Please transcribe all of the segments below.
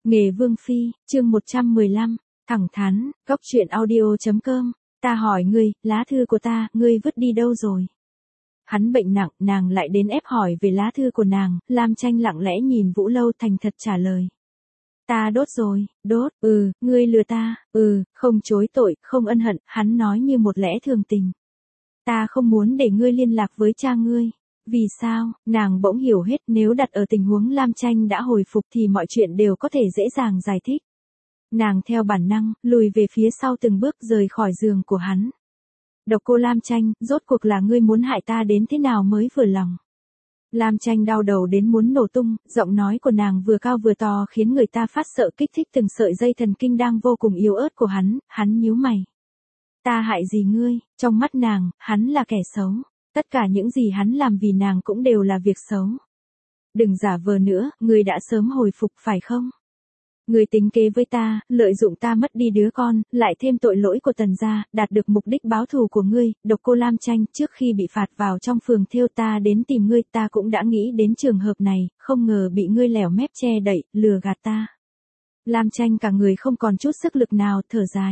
Nghề Vương Phi, chương 115, thẳng thắn, góc truyện audio.com, ta hỏi ngươi, lá thư của ta, ngươi vứt đi đâu rồi? Hắn bệnh nặng, nàng lại đến ép hỏi về lá thư của nàng, Lam Tranh lặng lẽ nhìn Vũ Lâu thành thật trả lời. Ta đốt rồi, đốt, ngươi lừa ta, không chối tội, không ân hận, hắn nói như một lẽ thường tình. Ta không muốn để ngươi liên lạc với cha ngươi. Vì sao, nàng bỗng hiểu hết, nếu đặt ở tình huống Lam Tranh đã hồi phục thì mọi chuyện đều có thể dễ dàng giải thích. Nàng theo bản năng, lùi về phía sau từng bước rời khỏi giường của hắn. Độc cô Lam Tranh, rốt cuộc là ngươi muốn hại ta đến thế nào mới vừa lòng. Lam Tranh đau đầu đến muốn nổ tung, giọng nói của nàng vừa cao vừa to khiến người ta phát sợ, kích thích từng sợi dây thần kinh đang vô cùng yếu ớt của hắn nhíu mày. Ta hại gì ngươi? Trong mắt nàng, hắn là kẻ xấu. Tất cả những gì hắn làm vì nàng cũng đều là việc xấu. Đừng giả vờ nữa, ngươi đã sớm hồi phục phải không? Ngươi tính kế với ta, lợi dụng ta mất đi đứa con, lại thêm tội lỗi của Tần gia, đạt được mục đích báo thù của ngươi. Độc cô Lam Tranh, trước khi bị phạt vào trong phường thêu ta đến tìm ngươi, ta cũng đã nghĩ đến trường hợp này, không ngờ bị ngươi lẻo mép che đậy, lừa gạt ta. Lam Tranh cả người không còn chút sức lực nào, thở dài.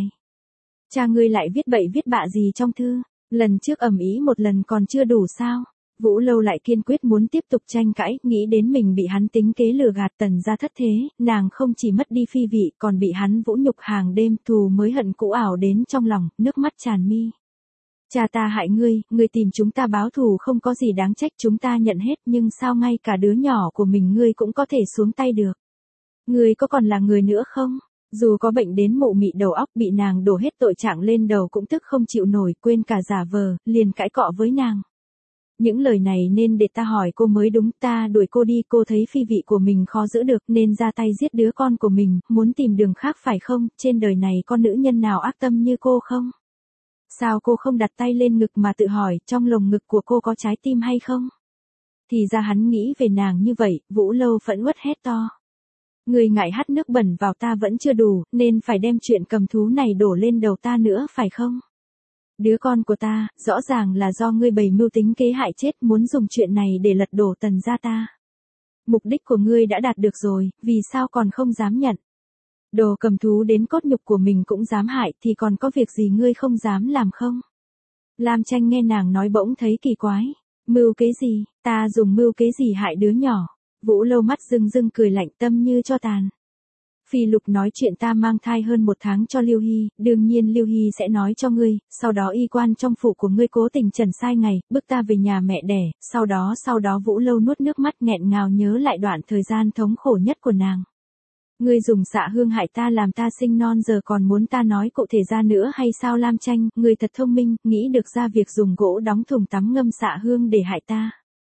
Cha ngươi lại viết bậy viết bạ gì trong thư? Lần trước ầm ĩ một lần còn chưa đủ sao? Vũ Lâu lại kiên quyết muốn tiếp tục tranh cãi, nghĩ đến mình bị hắn tính kế lừa gạt Tần gia thất thế, nàng không chỉ mất đi phi vị còn bị hắn vũ nhục hàng đêm, thù mới hận cũ ảo đến trong lòng, nước mắt tràn mi. Cha ta hại ngươi, ngươi tìm chúng ta báo thù không có gì đáng trách, chúng ta nhận hết, nhưng sao ngay cả đứa nhỏ của mình ngươi cũng có thể xuống tay được? Ngươi có còn là người nữa không? Dù có bệnh đến mụ mị đầu óc, bị nàng đổ hết tội trạng lên đầu cũng tức không chịu nổi, quên cả giả vờ, liền cãi cọ với nàng. Những lời này nên để ta hỏi cô mới đúng, ta đuổi cô đi, cô thấy phi vị của mình khó giữ được nên ra tay giết đứa con của mình, muốn tìm đường khác phải không? Trên đời này có nữ nhân nào ác tâm như cô không? Sao cô không đặt tay lên ngực mà tự hỏi, trong lồng ngực của cô có trái tim hay không? Thì ra hắn nghĩ về nàng như vậy, Vũ Lâu phẫn uất hét to. Người ngại hắt nước bẩn vào ta vẫn chưa đủ, nên phải đem chuyện cầm thú này đổ lên đầu ta nữa phải không? Đứa con của ta, rõ ràng là do ngươi bày mưu tính kế hại chết, muốn dùng chuyện này để lật đổ Tần gia ta. Mục đích của ngươi đã đạt được rồi, vì sao còn không dám nhận? Đồ cầm thú đến cốt nhục của mình cũng dám hại thì còn có việc gì ngươi không dám làm không? Lam Tranh nghe nàng nói bỗng thấy kỳ quái. Mưu kế gì, ta dùng mưu kế gì hại đứa nhỏ? Vũ Lâu mắt rưng rưng cười lạnh, tâm như cho tàn. Phi Lục nói chuyện ta mang thai hơn 1 tháng cho Lưu Hy, đương nhiên Lưu Hy sẽ nói cho ngươi, sau đó y quan trong phủ của ngươi cố tình trần sai ngày, bức ta về nhà mẹ đẻ, sau đó Vũ Lâu nuốt nước mắt nghẹn ngào nhớ lại đoạn thời gian thống khổ nhất của nàng. Ngươi dùng xạ hương hại ta làm ta sinh non, giờ còn muốn ta nói cụ thể ra nữa hay sao? Lam Tranh, ngươi thật thông minh, nghĩ được ra việc dùng gỗ đóng thùng tắm ngâm xạ hương để hại ta.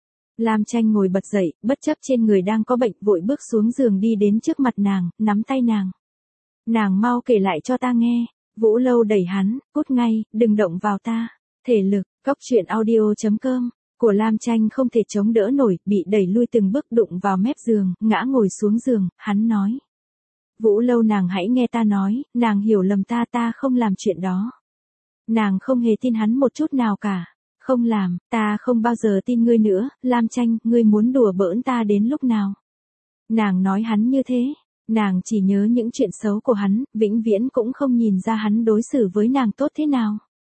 Lam Tranh ngồi bật dậy, bất chấp trên người đang có bệnh, vội bước xuống giường đi đến trước mặt nàng, nắm tay nàng. Nàng mau kể lại cho ta nghe. Vũ Lâu đẩy hắn, cút ngay, đừng động vào ta. Thể lực, góc truyện audio.com, của Lam Tranh không thể chống đỡ nổi, bị đẩy lui từng bước đụng vào mép giường, ngã ngồi xuống giường, hắn nói. Vũ Lâu, nàng hãy nghe ta nói, nàng hiểu lầm ta không làm chuyện đó. Nàng không hề tin hắn một chút nào cả. Không làm, ta không bao giờ tin ngươi nữa. Lam Tranh, ngươi muốn đùa bỡn ta đến lúc nào? Nàng nói hắn như thế, nàng chỉ nhớ những chuyện xấu của hắn, vĩnh viễn cũng không nhìn ra hắn đối xử với nàng tốt thế nào.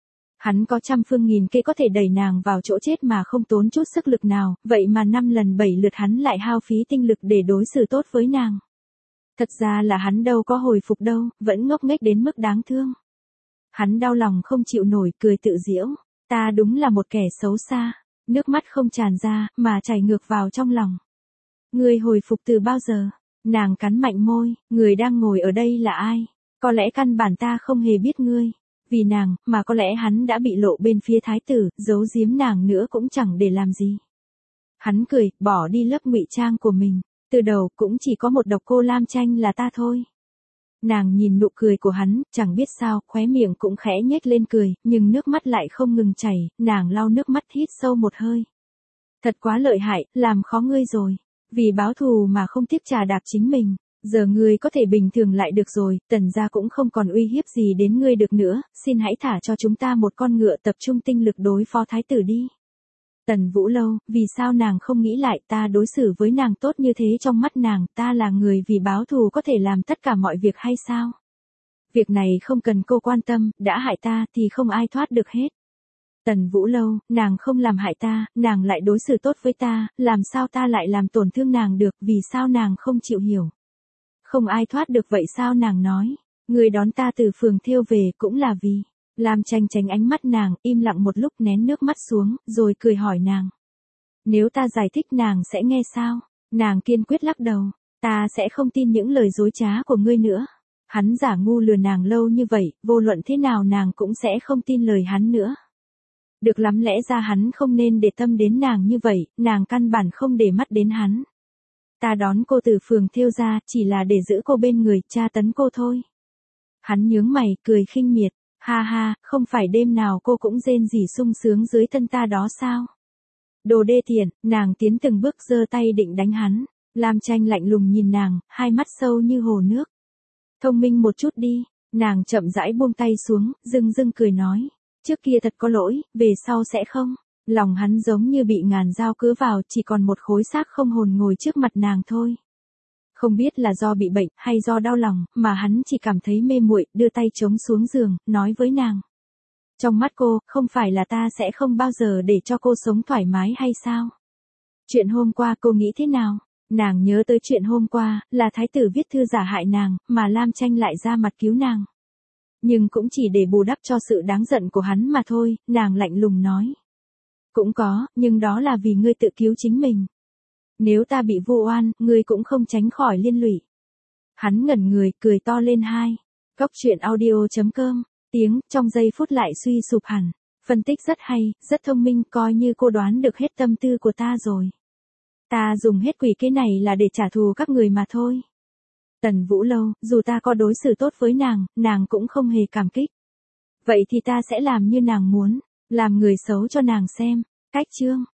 Hắn có trăm phương nghìn kế có thể đẩy nàng vào chỗ chết mà không tốn chút sức lực nào, vậy mà 5 lần 7 lượt hắn lại hao phí tinh lực để đối xử tốt với nàng. Thật ra là hắn đâu có hồi phục đâu, vẫn ngốc nghếch đến mức đáng thương. Hắn đau lòng không chịu nổi, cười tự giễu. Ta đúng là một kẻ xấu xa. Nước mắt không tràn ra, mà chảy ngược vào trong lòng. Ngươi hồi phục từ bao giờ? Nàng cắn mạnh môi, người đang ngồi ở đây là ai? Có lẽ căn bản ta không hề biết ngươi. Vì nàng, mà có lẽ hắn đã bị lộ bên phía thái tử, giấu giếm nàng nữa cũng chẳng để làm gì. Hắn cười, bỏ đi lớp ngụy trang của mình. Từ đầu cũng chỉ có một độc cô Lam Tranh là ta thôi. Nàng nhìn nụ cười của hắn, chẳng biết sao, khóe miệng cũng khẽ nhếch lên cười, nhưng nước mắt lại không ngừng chảy, nàng lau nước mắt hít sâu một hơi. Thật quá lợi hại, làm khó ngươi rồi. Vì báo thù mà không tiếc trà đạp chính mình. Giờ ngươi có thể bình thường lại được rồi, Tần gia cũng không còn uy hiếp gì đến ngươi được nữa, xin hãy thả cho chúng ta một con ngựa, tập trung tinh lực đối phó thái tử đi. Tần Vũ Lâu, vì sao nàng không nghĩ lại ta đối xử với nàng tốt như thế trong mắt nàng, ta là người vì báo thù có thể làm tất cả mọi việc hay sao? Việc này không cần cô quan tâm, đã hại ta thì không ai thoát được hết. Tần Vũ Lâu, nàng không làm hại ta, nàng lại đối xử tốt với ta, làm sao ta lại làm tổn thương nàng được, vì sao nàng không chịu hiểu? Không ai thoát được vậy sao nàng nói, người đón ta từ phường thiêu về cũng là vì. Lam Tranh tránh ánh mắt nàng, im lặng một lúc nén nước mắt xuống, rồi cười hỏi nàng. Nếu ta giải thích nàng sẽ nghe sao? Nàng kiên quyết lắc đầu, ta sẽ không tin những lời dối trá của ngươi nữa. Hắn giả ngu lừa nàng lâu như vậy, vô luận thế nào nàng cũng sẽ không tin lời hắn nữa. Được lắm, lẽ ra hắn không nên để tâm đến nàng như vậy, nàng căn bản không để mắt đến hắn. Ta đón cô từ phường thiêu ra, chỉ là để giữ cô bên người, tra tấn cô thôi. Hắn nhướng mày, cười khinh miệt. Ha ha, không phải đêm nào cô cũng rên rỉ sung sướng dưới thân ta đó sao? Đồ đê tiện, nàng tiến từng bước giơ tay định đánh hắn. Lam Tranh lạnh lùng nhìn nàng, hai mắt sâu như hồ nước. Thông minh một chút đi, nàng chậm rãi buông tay xuống, dưng dưng cười nói. Trước kia thật có lỗi, về sau sẽ không. Lòng hắn giống như bị ngàn dao cứa vào, chỉ còn một khối xác không hồn ngồi trước mặt nàng thôi. Không biết là do bị bệnh hay do đau lòng, mà hắn chỉ cảm thấy mê muội, đưa tay chống xuống giường, nói với nàng. Trong mắt cô, không phải là ta sẽ không bao giờ để cho cô sống thoải mái hay sao? Chuyện hôm qua cô nghĩ thế nào? Nàng nhớ tới chuyện hôm qua, là thái tử viết thư giả hại nàng, mà Lam Tranh lại ra mặt cứu nàng. Nhưng cũng chỉ để bù đắp cho sự đáng giận của hắn mà thôi, nàng lạnh lùng nói. Cũng có, nhưng đó là vì ngươi tự cứu chính mình. Nếu ta bị vu oan, ngươi cũng không tránh khỏi liên lụy. Hắn ngẩn người, cười to lên hai. Góc truyện audio.com, tiếng, trong giây phút lại suy sụp hẳn. Phân tích rất hay, rất thông minh, coi như cô đoán được hết tâm tư của ta rồi. Ta dùng hết quỷ kế này là để trả thù các người mà thôi. Tần Vũ Lâu, dù ta có đối xử tốt với nàng cũng không hề cảm kích. Vậy thì ta sẽ làm như nàng muốn, làm người xấu cho nàng xem. Cách chương.